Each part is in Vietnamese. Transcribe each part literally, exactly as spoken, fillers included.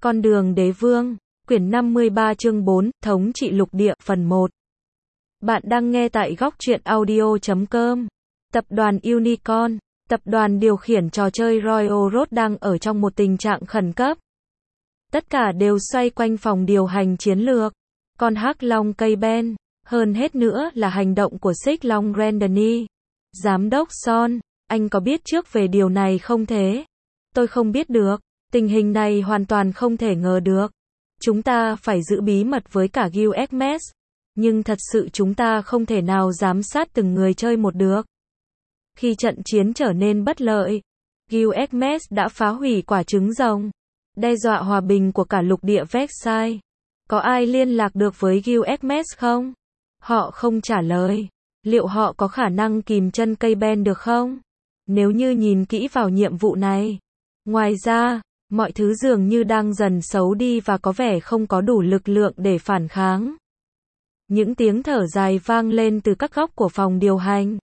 Con đường đế vương, quyển năm mươi ba chương bốn, thống trị lục địa, phần một. Bạn đang nghe tại góc truyện audio chấm com. Tập đoàn Unicorn, tập đoàn điều khiển trò chơi Royal Road đang ở trong một tình trạng khẩn cấp. Tất cả đều xoay quanh phòng điều hành chiến lược. Con hắc long cây Ben, hơn hết nữa là hành động của xích long Grandony. Giám đốc Son, anh có biết trước về điều này không thế? Tôi không biết được. Tình hình này hoàn toàn không thể ngờ được. Chúng ta phải giữ bí mật với cả Gilgamesh, nhưng thật sự chúng ta không thể nào giám sát từng người chơi một được. Khi trận chiến trở nên bất lợi, Gilgamesh đã phá hủy quả trứng rồng, đe dọa hòa bình của cả lục địa Vexai. Có ai liên lạc được với Gilgamesh không? Họ không trả lời. Liệu họ có khả năng kìm chân cây Ben được không? Nếu như nhìn kỹ vào nhiệm vụ này. Ngoài ra, mọi thứ dường như đang dần xấu đi và có vẻ không có đủ lực lượng để phản kháng. Những tiếng thở dài vang lên từ các góc của phòng điều hành.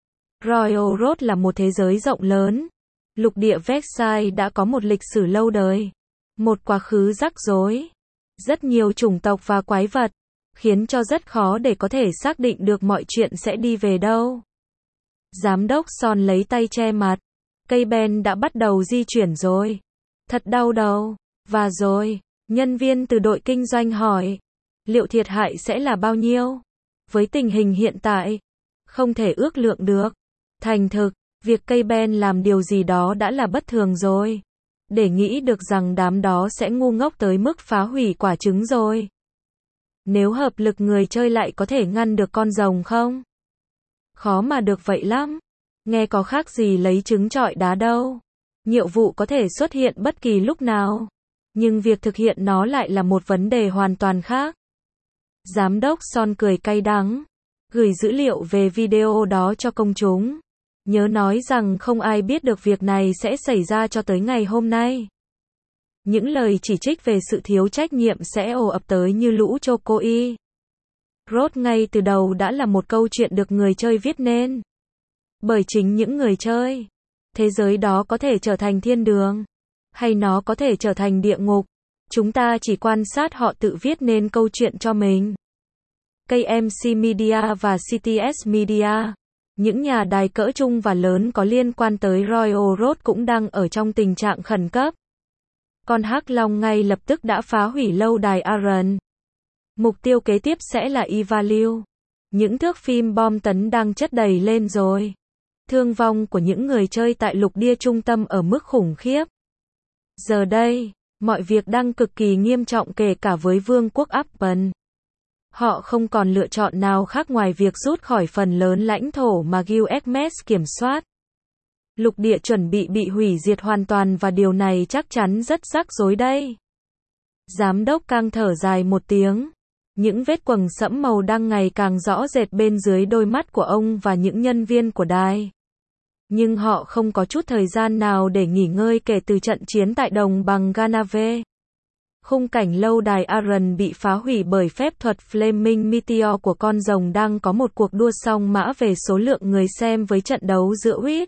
Royal Road là một thế giới rộng lớn. Lục địa Vexai đã có một lịch sử lâu đời. Một quá khứ rắc rối. Rất nhiều chủng tộc và quái vật, khiến cho rất khó để có thể xác định được mọi chuyện sẽ đi về đâu. Giám đốc Son lấy tay che mặt. Cây Ben đã bắt đầu di chuyển rồi. Thật đau đầu. Và rồi, nhân viên từ đội kinh doanh hỏi, liệu thiệt hại sẽ là bao nhiêu? Với tình hình hiện tại, không thể ước lượng được. Thành thực, việc cây Ben làm điều gì đó đã là bất thường rồi. Để nghĩ được rằng đám đó sẽ ngu ngốc tới mức phá hủy quả trứng rồi. Nếu hợp lực người chơi lại có thể ngăn được con rồng không? Khó mà được vậy lắm. Nghe có khác gì lấy trứng trọi đá đâu. Nhiệm vụ có thể xuất hiện bất kỳ lúc nào, nhưng việc thực hiện nó lại là một vấn đề hoàn toàn khác. Giám đốc Son cười cay đắng, gửi dữ liệu về video đó cho công chúng. Nhớ nói rằng không ai biết được việc này sẽ xảy ra cho tới ngày hôm nay. Những lời chỉ trích về sự thiếu trách nhiệm sẽ ồ ập tới như lũ Chokoi. Road ngay từ đầu đã là một câu chuyện được người chơi viết nên. Bởi chính những người chơi. Thế giới đó có thể trở thành thiên đường, hay nó có thể trở thành địa ngục. Chúng ta chỉ quan sát họ tự viết nên câu chuyện cho mình. ca em xê Media và xê tê ét Media, những nhà đài cỡ trung và lớn có liên quan tới Royal Road cũng đang ở trong tình trạng khẩn cấp. Con hắc long ngay lập tức đã phá hủy lâu đài Aran. Mục tiêu kế tiếp sẽ là Ivalue. Những thước phim bom tấn đang chất đầy lên rồi. Thương vong của những người chơi tại lục địa trung tâm ở mức khủng khiếp. Giờ đây, mọi việc đang cực kỳ nghiêm trọng kể cả với vương quốc Appen. Họ không còn lựa chọn nào khác ngoài việc rút khỏi phần lớn lãnh thổ mà Gilgamesh kiểm soát. Lục địa chuẩn bị bị hủy diệt hoàn toàn và điều này chắc chắn rất rắc rối đây. Giám đốc càng thở dài một tiếng. Những vết quầng sẫm màu đang ngày càng rõ rệt bên dưới đôi mắt của ông và những nhân viên của đài. Nhưng họ không có chút thời gian nào để nghỉ ngơi kể từ trận chiến tại đồng bằng Ganave. Khung cảnh lâu đài Aran bị phá hủy bởi phép thuật Flaming Meteor của con rồng đang có một cuộc đua song mã về số lượng người xem với trận đấu giữa Huyết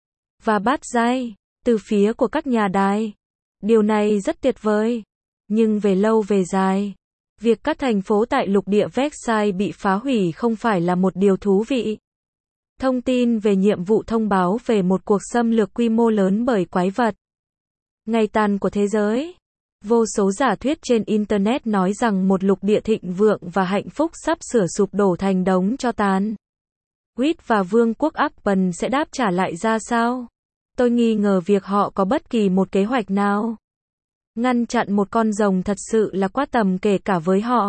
và Bát Giai, từ phía của các nhà đài. Điều này rất tuyệt vời. Nhưng về lâu về dài, việc các thành phố tại lục địa Vexai bị phá hủy không phải là một điều thú vị. Thông tin về nhiệm vụ thông báo về một cuộc xâm lược quy mô lớn bởi quái vật. Ngày tàn của thế giới. Vô số giả thuyết trên Internet nói rằng một lục địa thịnh vượng và hạnh phúc sắp sửa sụp đổ thành đống tro tàn. Huyết và vương quốc Appen sẽ đáp trả lại ra sao? Tôi nghi ngờ việc họ có bất kỳ một kế hoạch nào. Ngăn chặn một con rồng thật sự là quá tầm kể cả với họ.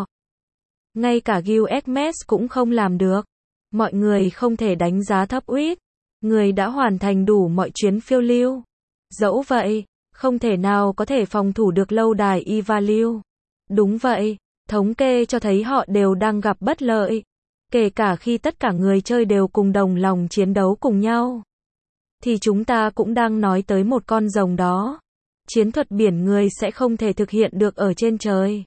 Ngay cả Gilgamesh cũng không làm được. Mọi người không thể đánh giá thấp Huyết. Người đã hoàn thành đủ mọi chuyến phiêu lưu. Dẫu vậy, không thể nào có thể phòng thủ được lâu đài Ivalue. Đúng vậy, thống kê cho thấy họ đều đang gặp bất lợi. Kể cả khi tất cả người chơi đều cùng đồng lòng chiến đấu cùng nhau. Thì chúng ta cũng đang nói tới một con rồng đó. Chiến thuật biển người sẽ không thể thực hiện được ở trên trời.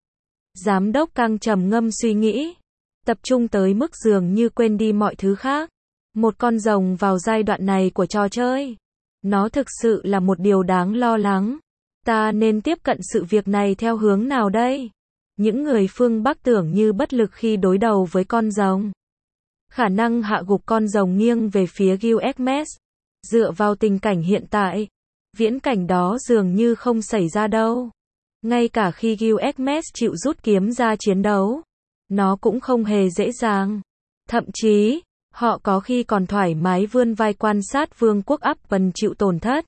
Giám đốc càng trầm ngâm suy nghĩ. Tập trung tới mức dường như quên đi mọi thứ khác. Một con rồng vào giai đoạn này của trò chơi. Nó thực sự là một điều đáng lo lắng. Ta nên tiếp cận sự việc này theo hướng nào đây? Những người phương Bắc tưởng như bất lực khi đối đầu với con rồng. Khả năng hạ gục con rồng nghiêng về phía Gilgamesh. Dựa vào tình cảnh hiện tại, viễn cảnh đó dường như không xảy ra đâu. Ngay cả khi Gilgamesh chịu rút kiếm ra chiến đấu, nó cũng không hề dễ dàng. Thậm chí, họ có khi còn thoải mái vươn vai quan sát vương quốc Appen chịu tổn thất.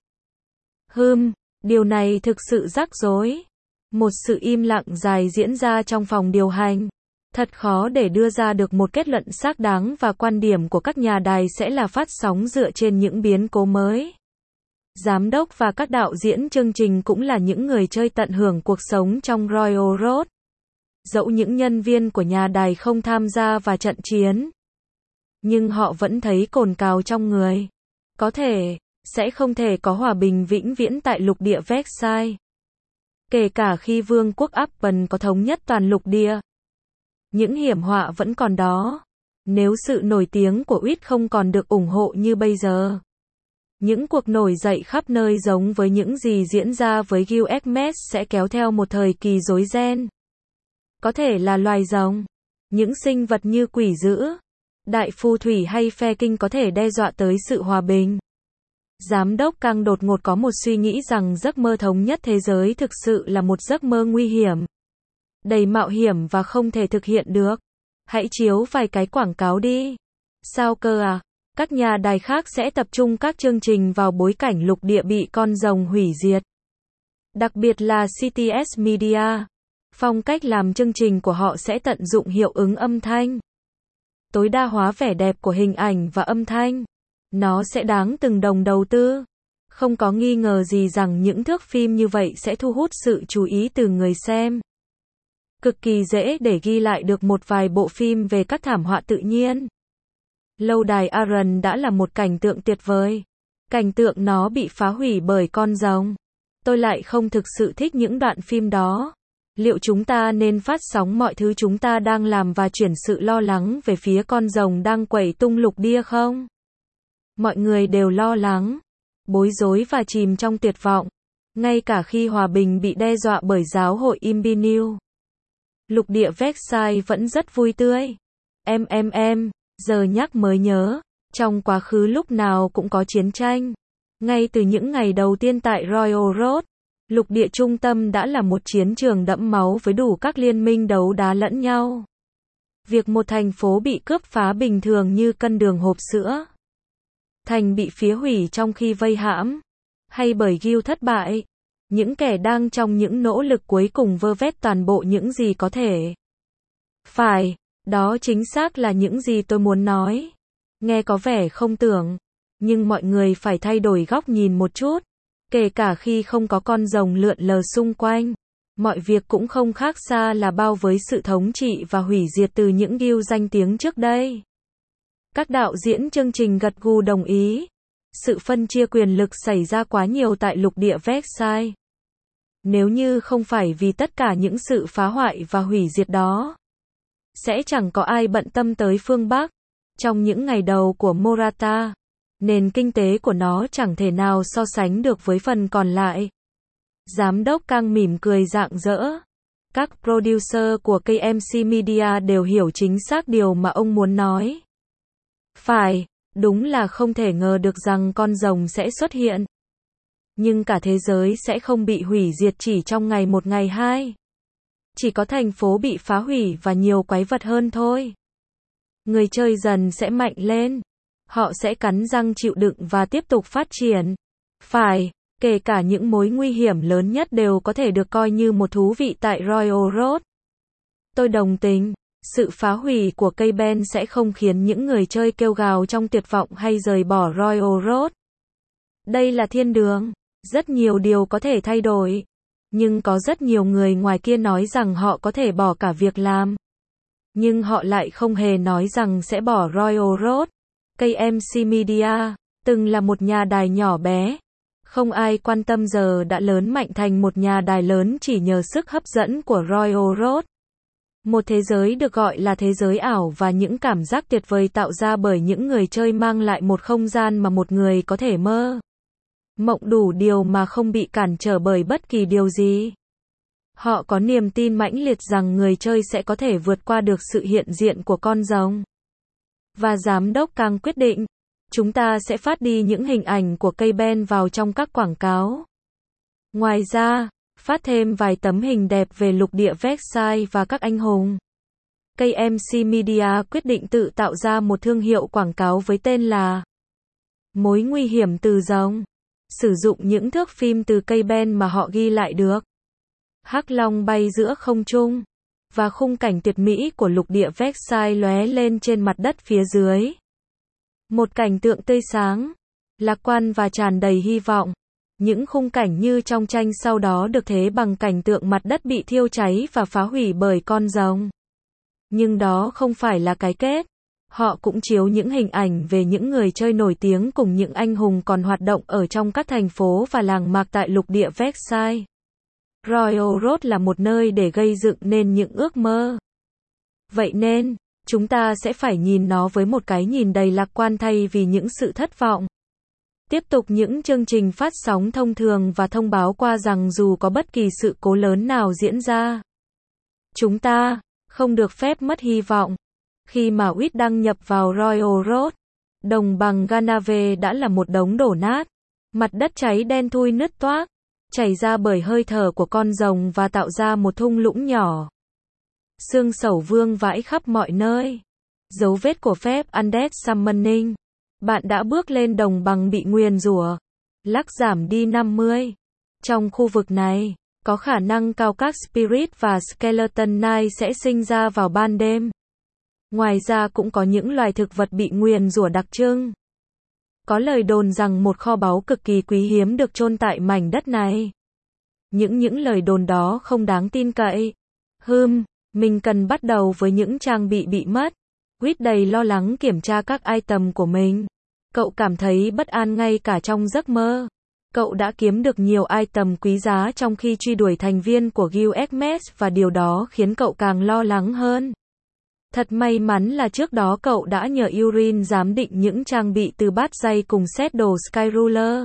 Hừm, điều này thực sự rắc rối. Một sự im lặng dài diễn ra trong phòng điều hành. Thật khó để đưa ra được một kết luận xác đáng và quan điểm của các nhà đài sẽ là phát sóng dựa trên những biến cố mới. Giám đốc và các đạo diễn chương trình cũng là những người chơi tận hưởng cuộc sống trong Royal Road. Dẫu những nhân viên của nhà đài không tham gia vào trận chiến, nhưng họ vẫn thấy cồn cào trong người. Có thể, sẽ không thể có hòa bình vĩnh viễn tại lục địa Versailles. Kể cả khi vương quốc Appen có thống nhất toàn lục địa, những hiểm họa vẫn còn đó. Nếu sự nổi tiếng của u i tê không còn được ủng hộ như bây giờ, những cuộc nổi dậy khắp nơi giống với những gì diễn ra với Gilgamesh sẽ kéo theo một thời kỳ rối ren. Có thể là loài rồng, những sinh vật như quỷ dữ, đại phù thủy hay phe kinh có thể đe dọa tới sự hòa bình. Giám đốc Kang đột ngột có một suy nghĩ rằng giấc mơ thống nhất thế giới thực sự là một giấc mơ nguy hiểm, đầy mạo hiểm và không thể thực hiện được. Hãy chiếu vài cái quảng cáo đi. Sao cơ à? Các nhà đài khác sẽ tập trung các chương trình vào bối cảnh lục địa bị con rồng hủy diệt. Đặc biệt là xê tê ét Media. Phong cách làm chương trình của họ sẽ tận dụng hiệu ứng âm thanh, tối đa hóa vẻ đẹp của hình ảnh và âm thanh. Nó sẽ đáng từng đồng đầu tư. Không có nghi ngờ gì rằng những thước phim như vậy sẽ thu hút sự chú ý từ người xem. Cực kỳ dễ để ghi lại được một vài bộ phim về các thảm họa tự nhiên. Lâu đài Aran đã là một cảnh tượng tuyệt vời. Cảnh tượng nó bị phá hủy bởi con rồng. Tôi lại không thực sự thích những đoạn phim đó. Liệu chúng ta nên phát sóng mọi thứ chúng ta đang làm và chuyển sự lo lắng về phía con rồng đang quẩy tung lục địa không? Mọi người đều lo lắng, bối rối và chìm trong tuyệt vọng. Ngay cả khi hòa bình bị đe dọa bởi giáo hội Imbineu. Lục địa Versailles vẫn rất vui tươi. Em em em, giờ nhắc mới nhớ, trong quá khứ lúc nào cũng có chiến tranh. Ngay từ những ngày đầu tiên tại Royal Road, lục địa trung tâm đã là một chiến trường đẫm máu với đủ các liên minh đấu đá lẫn nhau. Việc một thành phố bị cướp phá bình thường như cân đường hộp sữa. Thành bị phá hủy trong khi vây hãm, hay bởi Gil thất bại. Những kẻ đang trong những nỗ lực cuối cùng vơ vét toàn bộ những gì có thể. Phải, đó chính xác là những gì tôi muốn nói. Nghe có vẻ không tưởng, nhưng mọi người phải thay đổi góc nhìn một chút. Kể cả khi không có con rồng lượn lờ xung quanh, mọi việc cũng không khác xa là bao với sự thống trị và hủy diệt từ những Gil danh tiếng trước đây. Các đạo diễn chương trình gật gù đồng ý. Sự phân chia quyền lực xảy ra quá nhiều tại lục địa Versailles. Nếu như không phải vì tất cả những sự phá hoại và hủy diệt đó, sẽ chẳng có ai bận tâm tới phương Bắc. Trong những ngày đầu của Morata, nền kinh tế của nó chẳng thể nào so sánh được với phần còn lại. Giám đốc Kang mỉm cười rạng rỡ. Các producer của ca em xê Media đều hiểu chính xác điều mà ông muốn nói. Phải, đúng là không thể ngờ được rằng con rồng sẽ xuất hiện. Nhưng cả thế giới sẽ không bị hủy diệt chỉ trong ngày một ngày hai. Chỉ có thành phố bị phá hủy và nhiều quái vật hơn thôi. Người chơi dần sẽ mạnh lên. Họ sẽ cắn răng chịu đựng và tiếp tục phát triển. Phải, kể cả những mối nguy hiểm lớn nhất đều có thể được coi như một thú vị tại Royal Road. Tôi đồng tình. Sự phá hủy của cây Ben sẽ không khiến những người chơi kêu gào trong tuyệt vọng hay rời bỏ Royal Road. Đây là thiên đường. Rất nhiều điều có thể thay đổi. Nhưng có rất nhiều người ngoài kia nói rằng họ có thể bỏ cả việc làm. Nhưng họ lại không hề nói rằng sẽ bỏ Royal Road. ca em xê Media, từng là một nhà đài nhỏ bé. Không ai quan tâm giờ đã lớn mạnh thành một nhà đài lớn chỉ nhờ sức hấp dẫn của Royal Road. Một thế giới được gọi là thế giới ảo và những cảm giác tuyệt vời tạo ra bởi những người chơi mang lại một không gian mà một người có thể mơ. Mộng đủ điều mà không bị cản trở bởi bất kỳ điều gì. Họ có niềm tin mãnh liệt rằng người chơi sẽ có thể vượt qua được sự hiện diện của con rồng. Và giám đốc càng quyết định, chúng ta sẽ phát đi những hình ảnh của cây ben vào trong các quảng cáo. Ngoài ra, phát thêm vài tấm hình đẹp về lục địa Versailles và các anh hùng. ca em xê Media quyết định tự tạo ra một thương hiệu quảng cáo với tên là Mối nguy hiểm từ rồng. Sử dụng những thước phim từ cây ben mà họ ghi lại được. Hắc Long bay giữa không trung. Và khung cảnh tuyệt mỹ của lục địa Versailles lóe lên trên mặt đất phía dưới. Một cảnh tượng tươi sáng, lạc quan và tràn đầy hy vọng. Những khung cảnh như trong tranh sau đó được thế bằng cảnh tượng mặt đất bị thiêu cháy và phá hủy bởi con rồng. Nhưng đó không phải là cái kết. Họ cũng chiếu những hình ảnh về những người chơi nổi tiếng cùng những anh hùng còn hoạt động ở trong các thành phố và làng mạc tại lục địa Versailles. Royal Road là một nơi để gây dựng nên những ước mơ. Vậy nên, chúng ta sẽ phải nhìn nó với một cái nhìn đầy lạc quan thay vì những sự thất vọng. Tiếp tục những chương trình phát sóng thông thường và thông báo qua rằng dù có bất kỳ sự cố lớn nào diễn ra, chúng ta không được phép mất hy vọng. Khi mà u i tê đăng nhập vào Royal Road, đồng bằng Ganave đã là một đống đổ nát. Mặt đất cháy đen thui nứt toác, chảy ra bởi hơi thở của con rồng và tạo ra một thung lũng nhỏ. Xương sẩu vương vãi khắp mọi nơi. Dấu vết của phép Undead Summoning. Bạn đã bước lên đồng bằng bị nguyền rủa. Lắc giảm đi năm mươi. Trong khu vực này, có khả năng cao các Spirit và Skeleton Knight sẽ sinh ra vào ban đêm. Ngoài ra cũng có những loài thực vật bị nguyền rủa đặc trưng. Có lời đồn rằng một kho báu cực kỳ quý hiếm được chôn tại mảnh đất này. Những những lời đồn đó không đáng tin cậy. Hừm, mình cần bắt đầu với những trang bị bị mất. Quýt đầy lo lắng kiểm tra các item của mình. Cậu cảm thấy bất an ngay cả trong giấc mơ. Cậu đã kiếm được nhiều item quý giá trong khi truy đuổi thành viên của Guild Hermes và điều đó khiến cậu càng lo lắng hơn. Thật may mắn là trước đó cậu đã nhờ Urin giám định những trang bị từ bát dây cùng set đồ Skyruler.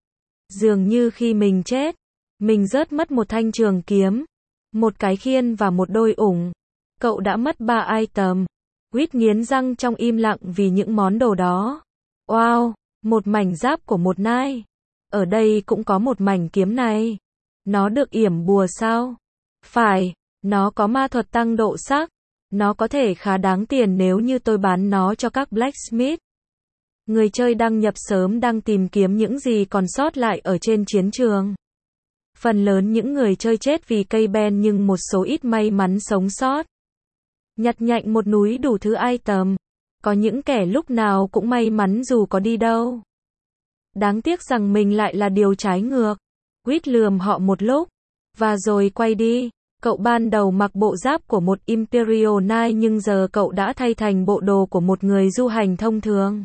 Dường như khi mình chết, mình rớt mất một thanh trường kiếm, một cái khiên và một đôi ủng. Cậu đã mất ba item. Quýt nghiến răng trong im lặng vì những món đồ đó. Wow, một mảnh giáp của một nai. Ở đây cũng có một mảnh kiếm này. Nó được yểm bùa sao? Phải, nó có ma thuật tăng độ sắc. Nó có thể khá đáng tiền nếu như tôi bán nó cho các blacksmith. Người chơi đăng nhập sớm đang tìm kiếm những gì còn sót lại ở trên chiến trường. Phần lớn những người chơi chết vì cây ben nhưng một số ít may mắn sống sót. Nhặt nhạnh một núi đủ thứ item. Có những kẻ lúc nào cũng may mắn dù có đi đâu. Đáng tiếc rằng mình lại là điều trái ngược. Quýt lườm họ một lúc. Và rồi quay đi. Cậu ban đầu mặc bộ giáp của một Imperial Knight nhưng giờ cậu đã thay thành bộ đồ của một người du hành thông thường.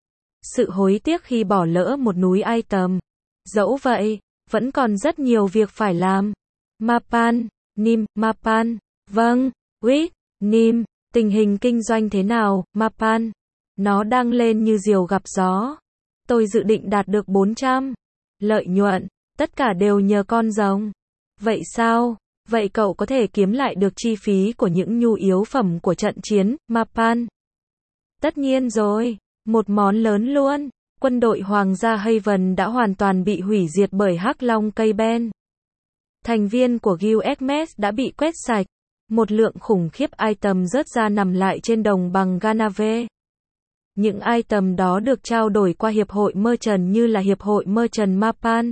Sự hối tiếc khi bỏ lỡ một núi item. Dẫu vậy, vẫn còn rất nhiều việc phải làm. Mapan, Nim, Mapan. Vâng, Quýt, Nim, tình hình kinh doanh thế nào, Mapan? Nó đang lên như diều gặp gió. Tôi dự định đạt được bốn trăm. Lợi nhuận, tất cả đều nhờ con rồng. Vậy sao? Vậy cậu có thể kiếm lại được chi phí của những nhu yếu phẩm của trận chiến, Mapan? Tất nhiên rồi, một món lớn luôn. Quân đội Hoàng gia Haven đã hoàn toàn bị hủy diệt bởi Hắc Long cây ben. Thành viên của Guild Hermes đã bị quét sạch. Một lượng khủng khiếp item rớt ra nằm lại trên đồng bằng Ganave. Những item đó được trao đổi qua Hiệp hội Merchant như là Hiệp hội Merchant Mapan.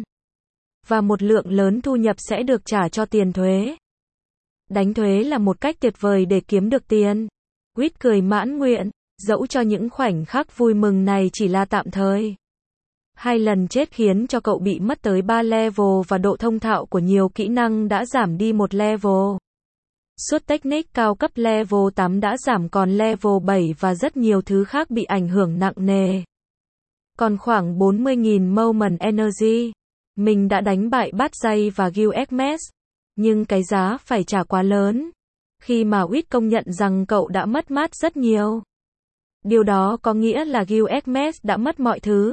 Và một lượng lớn thu nhập sẽ được trả cho tiền thuế. Đánh thuế là một cách tuyệt vời để kiếm được tiền. Quýt cười mãn nguyện, dẫu cho những khoảnh khắc vui mừng này chỉ là tạm thời. Hai lần chết khiến cho cậu bị mất tới ba level và độ thông thạo của nhiều kỹ năng đã giảm đi một level. Suốt technique cao cấp level tám đã giảm còn level bảy và rất nhiều thứ khác bị ảnh hưởng nặng nề. Còn khoảng bốn mươi nghìn moment energy. Mình đã đánh bại bát dây và Guild Hermes. Nhưng cái giá phải trả quá lớn. Khi mà Quýt công nhận rằng cậu đã mất mát rất nhiều. Điều đó có nghĩa là Guild Hermes đã mất mọi thứ.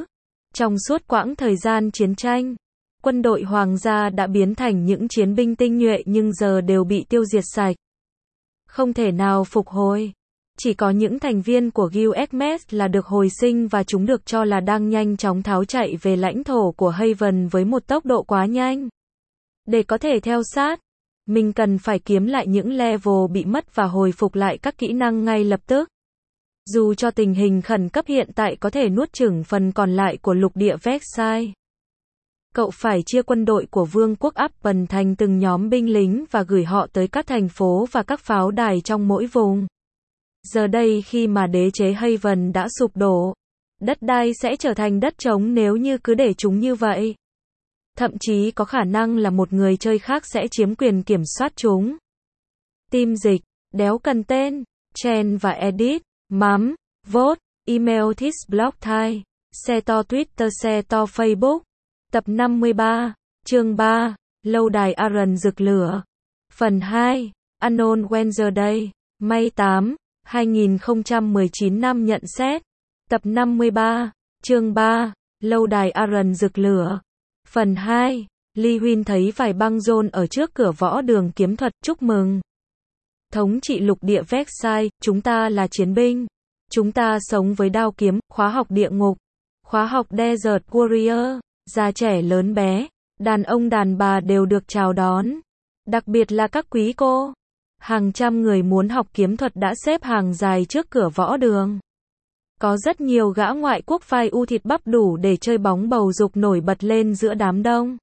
Trong suốt quãng thời gian chiến tranh, quân đội hoàng gia đã biến thành những chiến binh tinh nhuệ nhưng giờ đều bị tiêu diệt sạch. Không thể nào phục hồi. Chỉ có những thành viên của Guild Hermes là được hồi sinh và chúng được cho là đang nhanh chóng tháo chạy về lãnh thổ của Haven với một tốc độ quá nhanh. Để có thể theo sát, mình cần phải kiếm lại những level bị mất và hồi phục lại các kỹ năng ngay lập tức. Dù cho tình hình khẩn cấp hiện tại có thể nuốt chửng phần còn lại của lục địa Versailles. Cậu phải chia quân đội của Vương quốc Appen thành từng nhóm binh lính và gửi họ tới các thành phố và các pháo đài trong mỗi vùng. Giờ đây khi mà đế chế Haven đã sụp đổ, đất đai sẽ trở thành đất trống nếu như cứ để chúng như vậy. Thậm chí có khả năng là một người chơi khác sẽ chiếm quyền kiểm soát chúng. Team dịch, đéo cần tên, Chen và Edit, mắm, vote, email this blog thai, xe to Twitter xe to Facebook. Tập năm mươi ba, chương ba, lâu đài Aaron rực lửa. Phần hai, Unknown Wednesday, May tám, hai nghìn không trăm mười chín năm nhận xét. Tập năm mươi ba, chương ba, lâu đài Aaron rực lửa. Phần hai, Li Huynh thấy vài băng rôn ở trước cửa võ đường kiếm thuật, chúc mừng. Thống trị lục địa Versailles, chúng ta là chiến binh. Chúng ta sống với đao kiếm, khóa học địa ngục, khóa học Desert Warrior, già trẻ lớn bé, đàn ông đàn bà đều được chào đón. Đặc biệt là các quý cô. Hàng trăm người muốn học kiếm thuật đã xếp hàng dài trước cửa võ đường. Có rất nhiều gã ngoại quốc vai u thịt bắp đủ để chơi bóng bầu dục nổi bật lên giữa đám đông.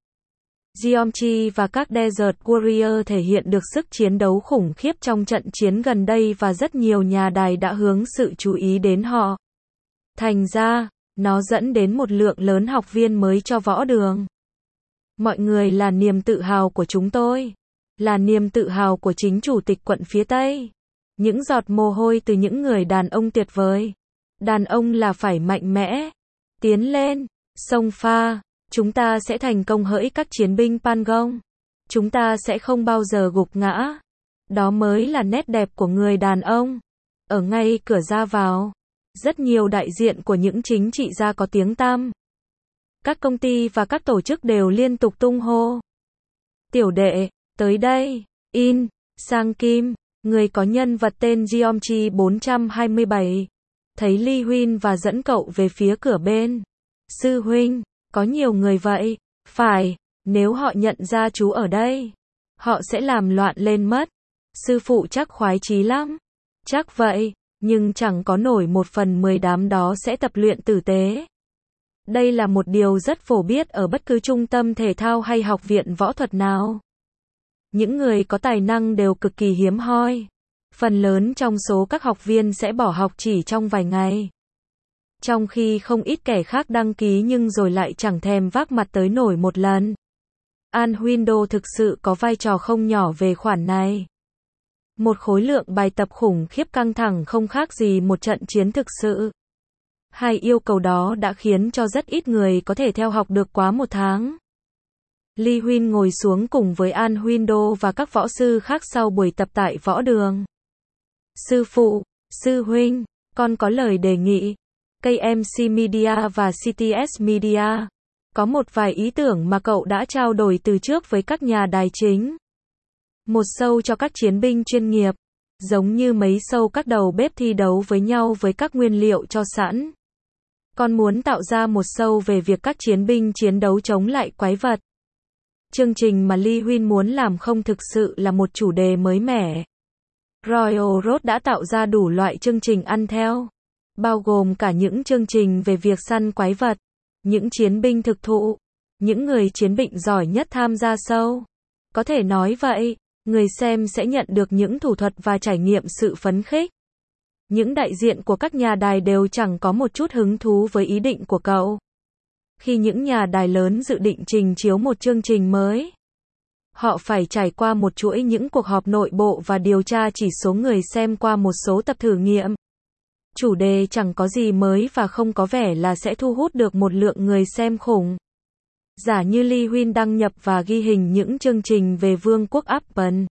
Geomchi và các Desert Warrior thể hiện được sức chiến đấu khủng khiếp trong trận chiến gần đây và rất nhiều nhà đài đã hướng sự chú ý đến họ. Thành ra, nó dẫn đến một lượng lớn học viên mới cho võ đường. Mọi người là niềm tự hào của chúng tôi. Là niềm tự hào của chính chủ tịch quận phía Tây. Những giọt mồ hôi từ những người đàn ông tuyệt vời. Đàn ông là phải mạnh mẽ. Tiến lên, xông pha. Chúng ta sẽ thành công hỡi các chiến binh Pangong. Chúng ta sẽ không bao giờ gục ngã. Đó mới là nét đẹp của người đàn ông. Ở ngay cửa ra vào, rất nhiều đại diện của những chính trị gia có tiếng tăm. Các công ty và các tổ chức đều liên tục tung hô. Tiểu đệ, tới đây, In, Sang Kim, người có nhân vật tên Geomchi bốn trăm hai mươi bảy. Thấy Li Huynh và dẫn cậu về phía cửa bên. Sư huynh, có nhiều người vậy, phải, nếu họ nhận ra chú ở đây, họ sẽ làm loạn lên mất. Sư phụ chắc khoái chí lắm. Chắc vậy, nhưng chẳng có nổi một phần mười đám đó sẽ tập luyện tử tế. Đây là một điều rất phổ biến ở bất cứ trung tâm thể thao hay học viện võ thuật nào. Những người có tài năng đều cực kỳ hiếm hoi. Phần lớn trong số các học viên sẽ bỏ học chỉ trong vài ngày. Trong khi không ít kẻ khác đăng ký nhưng rồi lại chẳng thèm vác mặt tới nổi một lần. An Window thực sự có vai trò không nhỏ về khoản này. Một khối lượng bài tập khủng khiếp căng thẳng không khác gì một trận chiến thực sự. Hai yêu cầu đó đã khiến cho rất ít người có thể theo học được quá một tháng. Li Huynh ngồi xuống cùng với An Window và các võ sư khác sau buổi tập tại võ đường. Sư phụ, sư huynh, con có lời đề nghị. ca em xê Media và xê tê ét Media. Có một vài ý tưởng mà cậu đã trao đổi từ trước với các nhà đài chính. Một show cho các chiến binh chuyên nghiệp. Giống như mấy show các đầu bếp thi đấu với nhau với các nguyên liệu cho sẵn. Con muốn tạo ra một show về việc các chiến binh chiến đấu chống lại quái vật. Chương trình mà Li Huynh muốn làm không thực sự là một chủ đề mới mẻ. Royal Road đã tạo ra đủ loại chương trình ăn theo. Bao gồm cả những chương trình về việc săn quái vật. Những chiến binh thực thụ. Những người chiến binh giỏi nhất tham gia show. Có thể nói vậy, người xem sẽ nhận được những thủ thuật và trải nghiệm sự phấn khích. Những đại diện của các nhà đài đều chẳng có một chút hứng thú với ý định của cậu. Khi những nhà đài lớn dự định trình chiếu một chương trình mới, họ phải trải qua một chuỗi những cuộc họp nội bộ và điều tra chỉ số người xem qua một số tập thử nghiệm. Chủ đề chẳng có gì mới và không có vẻ là sẽ thu hút được một lượng người xem khủng. Giả như Li Huynh đăng nhập và ghi hình những chương trình về Vương quốc Appen.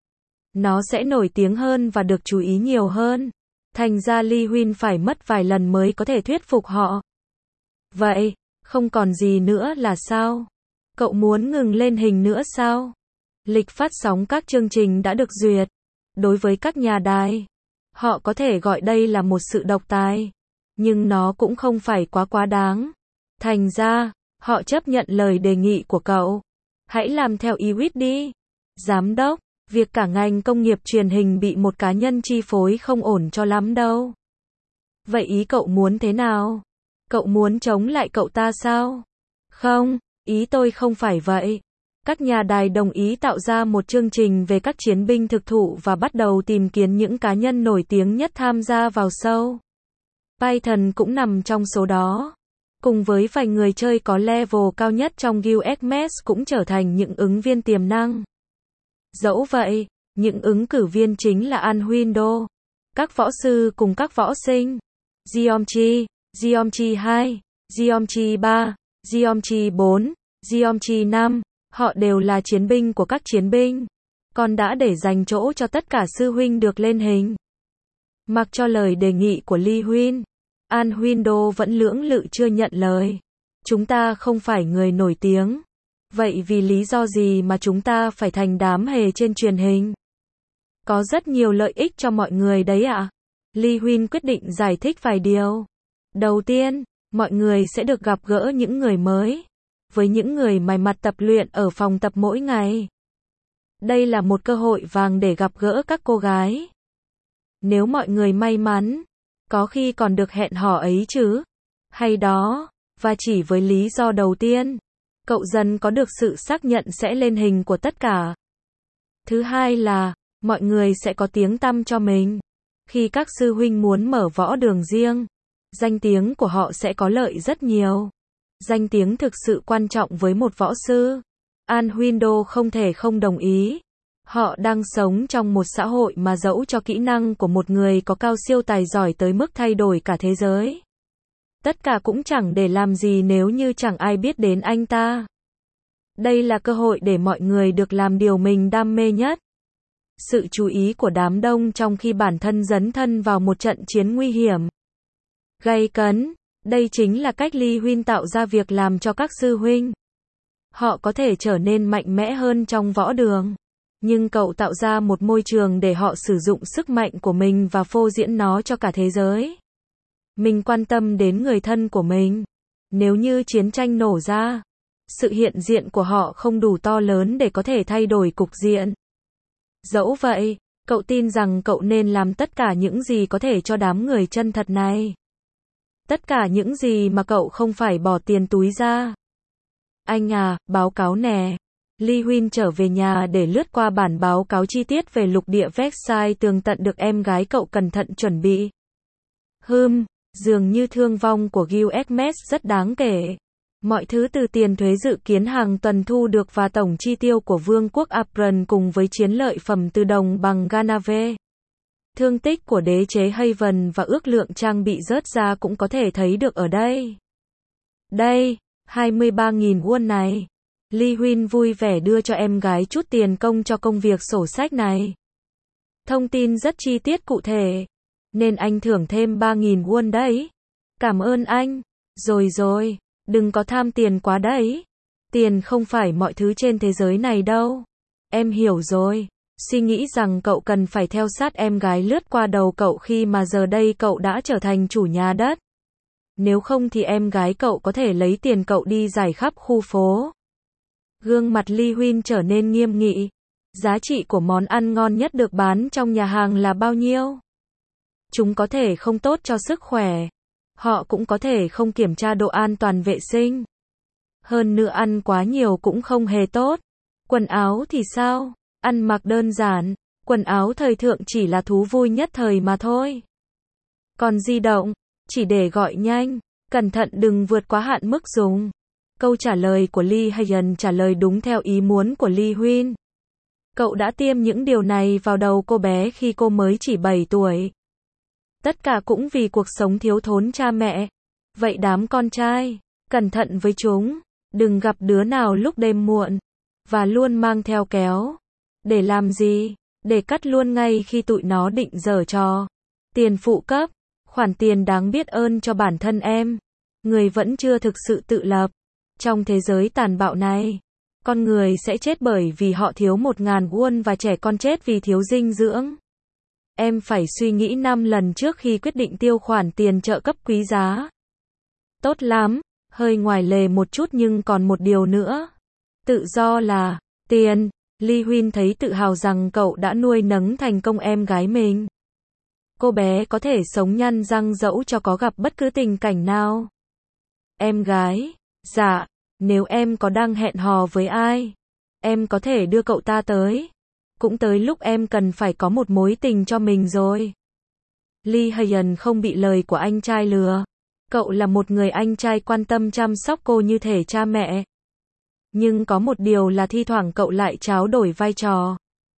Nó sẽ nổi tiếng hơn và được chú ý nhiều hơn. Thành ra Li Huynh phải mất vài lần mới có thể thuyết phục họ. Vậy, Không còn gì nữa là sao? Cậu muốn ngừng lên hình nữa sao? Lịch phát sóng các chương trình đã được duyệt. Đối với các nhà đài, họ có thể gọi đây là một sự độc tài. Nhưng nó cũng không phải quá quá đáng. Thành ra, họ chấp nhận lời đề nghị của cậu. Hãy làm theo ý Wit đi. Giám đốc, việc cả ngành công nghiệp truyền hình bị một cá nhân chi phối không ổn cho lắm đâu. Vậy ý cậu muốn thế nào? Cậu muốn chống lại cậu ta sao? Không, ý tôi không phải vậy. Các nhà đài đồng ý tạo ra một chương trình về các chiến binh thực thụ và bắt đầu tìm kiếm những cá nhân nổi tiếng nhất tham gia vào show. Python cũng nằm trong số đó. Cùng với vài người chơi có level cao nhất trong Guild ích em ét cũng trở thành những ứng viên tiềm năng. Dẫu vậy, những ứng cử viên chính là Anhuindo, các võ sư cùng các võ sinh, Geometry, Geometry hai, Geometry ba, Geometry bốn, Geometry năm, họ đều là chiến binh của các chiến binh, còn đã để dành chỗ cho tất cả sư huynh được lên hình. Mặc cho lời đề nghị của Lee Huynh, Anhuindo vẫn lưỡng lự chưa nhận lời. Chúng ta không phải người nổi tiếng. Vậy vì lý do gì mà chúng ta phải thành đám hề trên truyền hình? Có rất nhiều lợi ích cho mọi người đấy ạ. À? Lee Huynh quyết định giải thích vài điều. Đầu tiên, mọi người sẽ được gặp gỡ những người mới. Với những người mày mặt tập luyện ở phòng tập mỗi ngày. Đây là một cơ hội vàng để gặp gỡ các cô gái. Nếu mọi người may mắn, có khi còn được hẹn hò ấy chứ. Hay đó, và chỉ với lý do đầu tiên, cậu dần có được sự xác nhận sẽ lên hình của tất cả. Thứ hai là, mọi người sẽ có tiếng tăm cho mình. Khi các sư huynh muốn mở võ đường riêng, danh tiếng của họ sẽ có lợi rất nhiều. Danh tiếng thực sự quan trọng với một võ sư. Anhuindo không thể không đồng ý. Họ đang sống trong một xã hội mà dẫu cho kỹ năng của một người có cao siêu tài giỏi tới mức thay đổi cả thế giới. Tất cả cũng chẳng để làm gì nếu như chẳng ai biết đến anh ta. Đây là cơ hội để mọi người được làm điều mình đam mê nhất. Sự chú ý của đám đông trong khi bản thân dấn thân vào một trận chiến nguy hiểm. Gay cấn, đây chính là cách Lee Huynh tạo ra việc làm cho các sư huynh. Họ có thể trở nên mạnh mẽ hơn trong võ đường. Nhưng cậu tạo ra một môi trường để họ sử dụng sức mạnh của mình và phô diễn nó cho cả thế giới. Mình quan tâm đến người thân của mình. Nếu như chiến tranh nổ ra, sự hiện diện của họ không đủ to lớn để có thể thay đổi cục diện. Dẫu vậy, cậu tin rằng cậu nên làm tất cả những gì có thể cho đám người chân thật này. Tất cả những gì mà cậu không phải bỏ tiền túi ra. Anh à, báo cáo nè. Lee Huynh trở về nhà để lướt qua bản báo cáo chi tiết về lục địa Versailles tường tận được em gái cậu cẩn thận chuẩn bị. Hừm, dường như thương vong của Guild ích em ét rất đáng kể. Mọi thứ từ tiền thuế dự kiến hàng tuần thu được và tổng chi tiêu của Vương quốc Apron cùng với chiến lợi phẩm từ đồng bằng Ganave. Thương tích của đế chế Haven và ước lượng trang bị rớt ra cũng có thể thấy được ở đây. Đây, hai mươi ba nghìn won này. Lee Huynh vui vẻ đưa cho em gái chút tiền công cho công việc sổ sách này. Thông tin rất chi tiết cụ thể. Nên anh thưởng thêm ba nghìn won đấy. Cảm ơn anh. Rồi rồi, đừng có tham tiền quá đấy. Tiền không phải mọi thứ trên thế giới này đâu. Em hiểu rồi. Suy nghĩ rằng cậu cần phải theo sát em gái lướt qua đầu cậu khi mà giờ đây cậu đã trở thành chủ nhà đất. Nếu không thì em gái cậu có thể lấy tiền cậu đi giải khắp khu phố. Gương mặt Lee Huynh trở nên nghiêm nghị. Giá trị của món ăn ngon nhất được bán trong nhà hàng là bao nhiêu? Chúng có thể không tốt cho sức khỏe. Họ cũng có thể không kiểm tra độ an toàn vệ sinh. Hơn nữa ăn quá nhiều cũng không hề tốt. Quần áo thì sao? Ăn mặc đơn giản. Quần áo thời thượng chỉ là thú vui nhất thời mà thôi. Còn di động, chỉ để gọi nhanh. Cẩn thận đừng vượt quá hạn mức dùng. Câu trả lời của Lee Hayen trả lời đúng theo ý muốn của Lee Huynh. Cậu đã tiêm những điều này vào đầu cô bé khi cô mới chỉ bảy tuổi. Tất cả cũng vì cuộc sống thiếu thốn cha mẹ. Vậy đám con trai, cẩn thận với chúng. Đừng gặp đứa nào lúc đêm muộn. Và luôn mang theo kéo. Để làm gì? Để cắt luôn ngay khi tụi nó định giở trò. Tiền phụ cấp. Khoản tiền đáng biết ơn cho bản thân em. Người vẫn chưa thực sự tự lập. Trong thế giới tàn bạo này, con người sẽ chết bởi vì họ thiếu một ngàn won và trẻ con chết vì thiếu dinh dưỡng. Em phải suy nghĩ năm lần trước khi quyết định tiêu khoản tiền trợ cấp quý giá. Tốt lắm, hơi ngoài lề một chút nhưng còn một điều nữa. Tự do là tiền. Lee Huyên thấy tự hào rằng cậu đã nuôi nấng thành công em gái mình. Cô bé có thể sống nhăn răng dẫu cho có gặp bất cứ tình cảnh nào. Em gái, dạ, nếu em có đang hẹn hò với ai, em có thể đưa cậu ta tới. Cũng tới lúc em cần phải có một mối tình cho mình rồi. Lee Hyun không bị lời của anh trai lừa. Cậu là một người anh trai quan tâm chăm sóc cô như thể cha mẹ. Nhưng có một điều là thi thoảng cậu lại tráo đổi vai trò.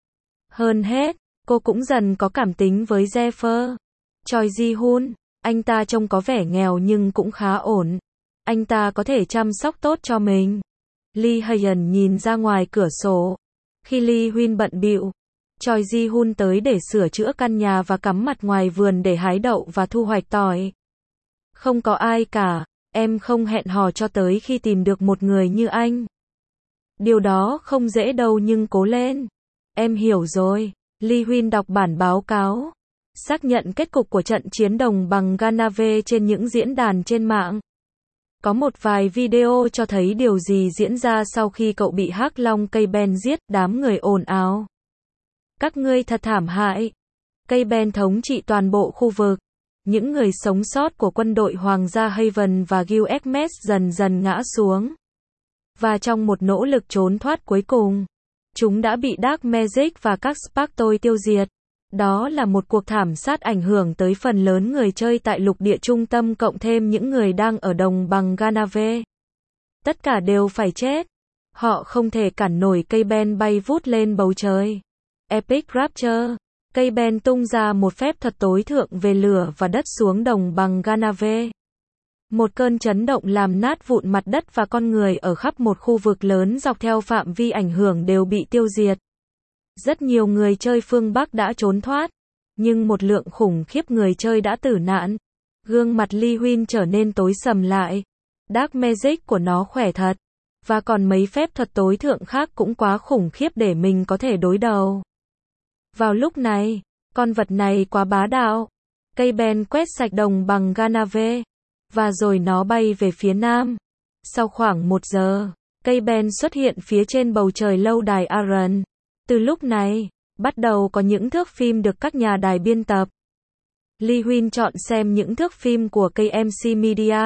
Hơn hết, cô cũng dần có cảm tính với Jeffer. Choi Ji-hun, anh ta trông có vẻ nghèo nhưng cũng khá ổn. Anh ta có thể chăm sóc tốt cho mình. Lee Hyun nhìn ra ngoài cửa sổ. Khi Lee Huyên bận bịu, Choi Ji-hun tới để sửa chữa căn nhà và cắm mặt ngoài vườn để hái đậu và thu hoạch tỏi. Không có ai cả, em không hẹn hò cho tới khi tìm được một người như anh. Điều đó không dễ đâu nhưng cố lên. Em hiểu rồi. Lee Huyên đọc bản báo cáo. Xác nhận kết cục của trận chiến đồng bằng Ganave trên những diễn đàn trên mạng. Có một vài video cho thấy điều gì diễn ra sau khi cậu bị Hắc Long cây ben giết, đám người ồn ào. Các ngươi thật thảm hại. Cây ben thống trị toàn bộ khu vực. Những người sống sót của quân đội Hoàng gia Haven và Gilgamesh dần dần ngã xuống. Và trong một nỗ lực trốn thoát cuối cùng, chúng đã bị Dark Magic và các Sparktoi tiêu diệt. Đó là một cuộc thảm sát ảnh hưởng tới phần lớn người chơi tại lục địa trung tâm cộng thêm những người đang ở đồng bằng Ganave. Tất cả đều phải chết. Họ không thể cản nổi cây ben bay vút lên bầu trời. Epic Rapture. Cây ben tung ra một phép thuật tối thượng về lửa và đất xuống đồng bằng Ganave. Một cơn chấn động làm nát vụn mặt đất và con người ở khắp một khu vực lớn dọc theo phạm vi ảnh hưởng đều bị tiêu diệt. Rất nhiều người chơi phương Bắc đã trốn thoát, nhưng một lượng khủng khiếp người chơi đã tử nạn. Gương mặt Lee Huyên trở nên tối sầm lại. Dark Magic của nó khỏe thật. Và còn mấy phép thuật tối thượng khác cũng quá khủng khiếp để mình có thể đối đầu. Vào lúc này, con vật này quá bá đạo. Cây ben quét sạch đồng bằng Ganave. Và rồi nó bay về phía nam. Sau khoảng một giờ, cây ben xuất hiện phía trên bầu trời lâu đài Aran. Từ lúc này, bắt đầu có những thước phim được các nhà đài biên tập. Lee Huyên chọn xem những thước phim của ca em xê Media.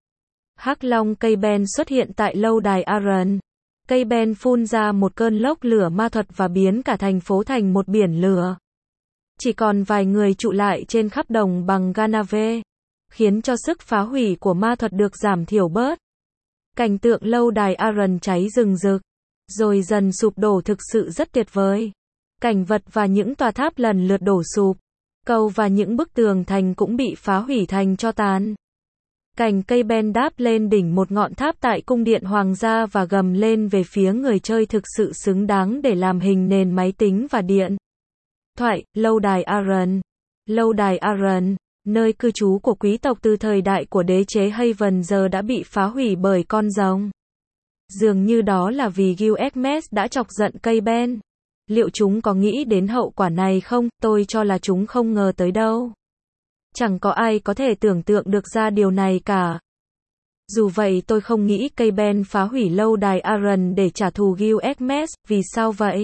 Hắc Long cây ben xuất hiện tại lâu đài Aran. Cây ben phun ra một cơn lốc lửa ma thuật và biến cả thành phố thành một biển lửa. Chỉ còn vài người trụ lại trên khắp đồng bằng Ganave, khiến cho sức phá hủy của ma thuật được giảm thiểu bớt. Cảnh tượng lâu đài Aran cháy rừng rực, rồi dần sụp đổ thực sự rất tuyệt vời. Cảnh vật và những tòa tháp lần lượt đổ sụp. Cầu và những bức tường thành cũng bị phá hủy thành tro tàn. Cành cây ben đáp lên đỉnh một ngọn tháp tại cung điện hoàng gia và gầm lên về phía người chơi thực sự xứng đáng để làm hình nền máy tính và điện thoại. Lâu đài Aran. Lâu đài Aran, nơi cư trú của quý tộc từ thời đại của đế chế Haven giờ đã bị phá hủy bởi con rồng. Dường như đó là vì Gilgamesh đã chọc giận cây ben. Liệu chúng có nghĩ đến hậu quả này không? Tôi cho là chúng không ngờ tới đâu. Chẳng có ai có thể tưởng tượng được ra điều này cả. Dù vậy tôi không nghĩ cây ben phá hủy lâu đài Aran để trả thù Gilgamesh. Vì sao vậy?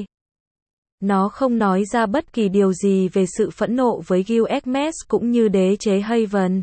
Nó không nói ra bất kỳ điều gì về sự phẫn nộ với Gilgamesh cũng như đế chế Haven.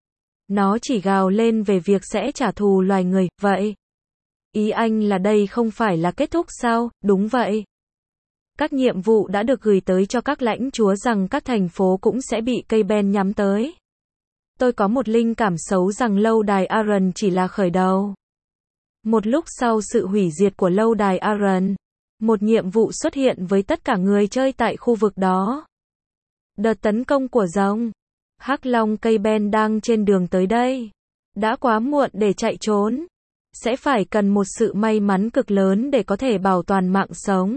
Nó chỉ gào lên về việc sẽ trả thù loài người. Vậy, ý anh là đây không phải là kết thúc sao? Đúng vậy. Các nhiệm vụ đã được gửi tới cho các lãnh chúa rằng các thành phố cũng sẽ bị cây ben nhắm tới. Tôi có một linh cảm xấu rằng lâu đài Aran chỉ là khởi đầu. Một lúc sau sự hủy diệt của lâu đài Aran, một nhiệm vụ xuất hiện với tất cả người chơi tại khu vực đó. Đợt tấn công của rồng. Hắc Long cây ben đang trên đường tới đây. Đã quá muộn để chạy trốn. Sẽ phải cần một sự may mắn cực lớn để có thể bảo toàn mạng sống.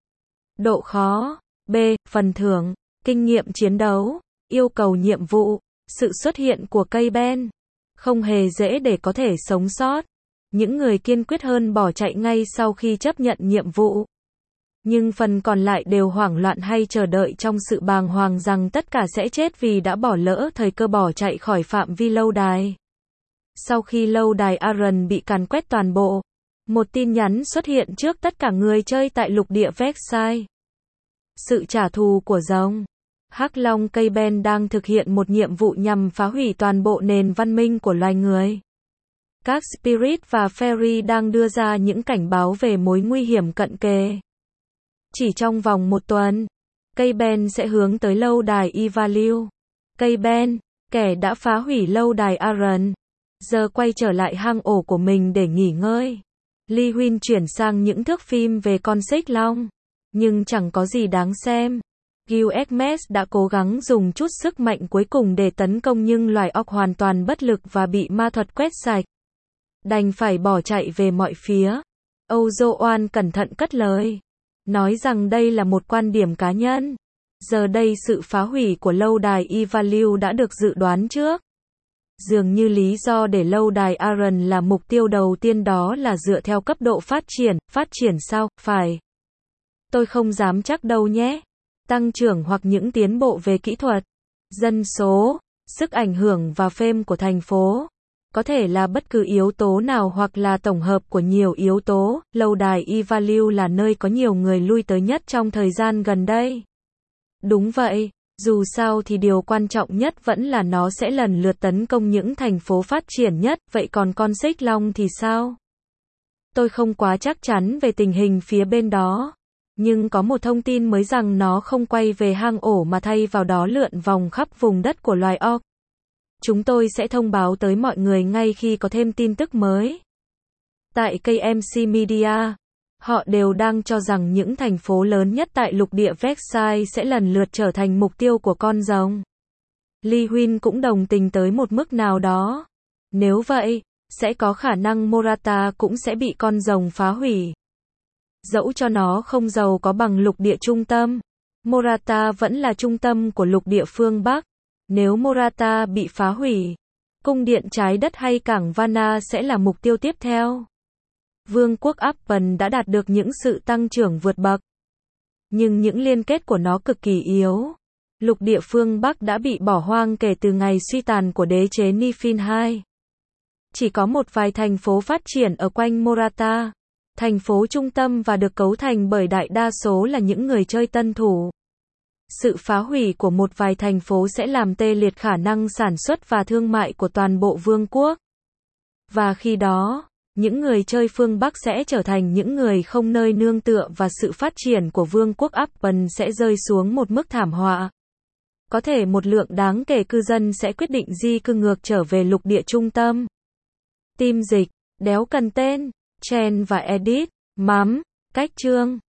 Độ khó. B. Phần thưởng. Kinh nghiệm chiến đấu. Yêu cầu nhiệm vụ. Sự xuất hiện của cây ben. Không hề dễ để có thể sống sót. Những người kiên quyết hơn bỏ chạy ngay sau khi chấp nhận nhiệm vụ. Nhưng phần còn lại đều hoảng loạn hay chờ đợi trong sự bàng hoàng rằng tất cả sẽ chết vì đã bỏ lỡ thời cơ bỏ chạy khỏi phạm vi lâu đài. Sau khi lâu đài Aran bị càn quét toàn bộ, một tin nhắn xuất hiện trước tất cả người chơi tại lục địa Vexai. Sự trả thù của rồng. Hắc Long Kayben đang thực hiện một nhiệm vụ nhằm phá hủy toàn bộ nền văn minh của loài người. Các Spirit và Fairy đang đưa ra những cảnh báo về mối nguy hiểm cận kề. Chỉ trong vòng một tuần, Kayben sẽ hướng tới lâu đài Ivaliu. Kayben, kẻ đã phá hủy lâu đài Aran, giờ quay trở lại hang ổ của mình để nghỉ ngơi. Li Huynh chuyển sang những thước phim về con xích long, nhưng chẳng có gì đáng xem. Gilgamesh đã cố gắng dùng chút sức mạnh cuối cùng để tấn công nhưng loài orc hoàn toàn bất lực và bị ma thuật quét sạch. Đành phải bỏ chạy về mọi phía. Âu Joan cẩn thận cất lời, nói rằng đây là một quan điểm cá nhân. Giờ đây sự phá hủy của lâu đài Ivaliu đã được dự đoán trước. Dường như lý do để lâu đài Aran là mục tiêu đầu tiên đó là dựa theo cấp độ phát triển. Phát triển sao, phải? Tôi không dám chắc đâu nhé. Tăng trưởng hoặc những tiến bộ về kỹ thuật, dân số, sức ảnh hưởng và fame của thành phố. Có thể là bất cứ yếu tố nào hoặc là tổng hợp của nhiều yếu tố. Lâu đài Ivaliu là nơi có nhiều người lui tới nhất trong thời gian gần đây. Đúng vậy, dù sao thì điều quan trọng nhất vẫn là nó sẽ lần lượt tấn công những thành phố phát triển nhất. Vậy còn con xích long thì sao? Tôi không quá chắc chắn về tình hình phía bên đó. Nhưng có một thông tin mới rằng nó không quay về hang ổ mà thay vào đó lượn vòng khắp vùng đất của loài orc. Chúng tôi sẽ thông báo tới mọi người ngay khi có thêm tin tức mới. Tại K M C Media, họ đều đang cho rằng những thành phố lớn nhất tại lục địa Vexai sẽ lần lượt trở thành mục tiêu của con rồng. Li Huynh cũng đồng tình tới một mức nào đó. Nếu vậy, sẽ có khả năng Morata cũng sẽ bị con rồng phá hủy. Dẫu cho nó không giàu có bằng lục địa trung tâm, Morata vẫn là trung tâm của lục địa phương Bắc. Nếu Morata bị phá hủy, cung điện trái đất hay cảng Vanna sẽ là mục tiêu tiếp theo. Vương quốc Appen đã đạt được những sự tăng trưởng vượt bậc, nhưng những liên kết của nó cực kỳ yếu. Lục địa phương Bắc đã bị bỏ hoang kể từ ngày suy tàn của đế chế Nifin hai. Chỉ có một vài thành phố phát triển ở quanh Morata, thành phố trung tâm và được cấu thành bởi đại đa số là những người chơi tân thủ. Sự phá hủy của một vài thành phố sẽ làm tê liệt khả năng sản xuất và thương mại của toàn bộ vương quốc. Và khi đó, những người chơi phương Bắc sẽ trở thành những người không nơi nương tựa và sự phát triển của vương quốc Appen sẽ rơi xuống một mức thảm họa. Có thể một lượng đáng kể cư dân sẽ quyết định di cư ngược trở về lục địa trung tâm. Team dịch, đéo cần tên, Chen và Edit, mắm, cách chương.